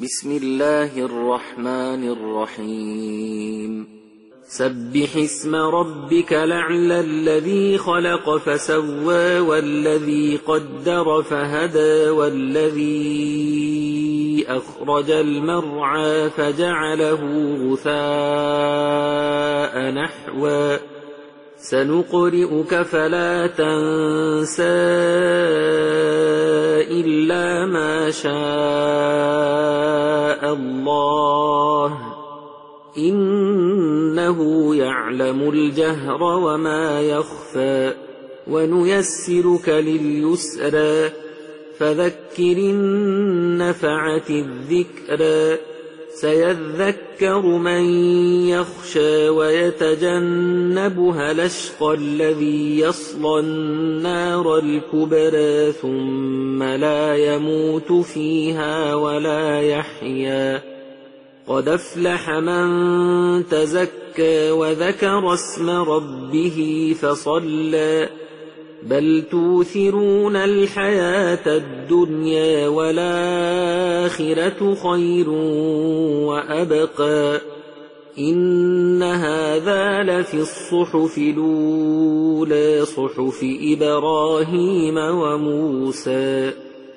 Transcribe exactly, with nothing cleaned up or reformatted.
بسم الله الرحمن الرحيم سبح اسم ربك الأعلى الذي خلق فسوى والذي قدر فهدى والذي أخرج المرعى فجعله غثاء نحوا سنقرئك فلا تنسى إلا ما شاء الله إنه يعلم الجهر وما يخفى ونيسرك لليسرى فذكر إن نفعت الذكرى سيذكر من يخشى ويتجنبها الأشقى الذي يصلى النار الكبرى ثم لا يموت فيها ولا يحيا قد أفلح من تزكى وذكر اسم ربه فصلى بل توثرون الحياة الدنيا والآخرة خير وأبقى إن هذا لفي الصحف الأولى صحف إبراهيم وموسى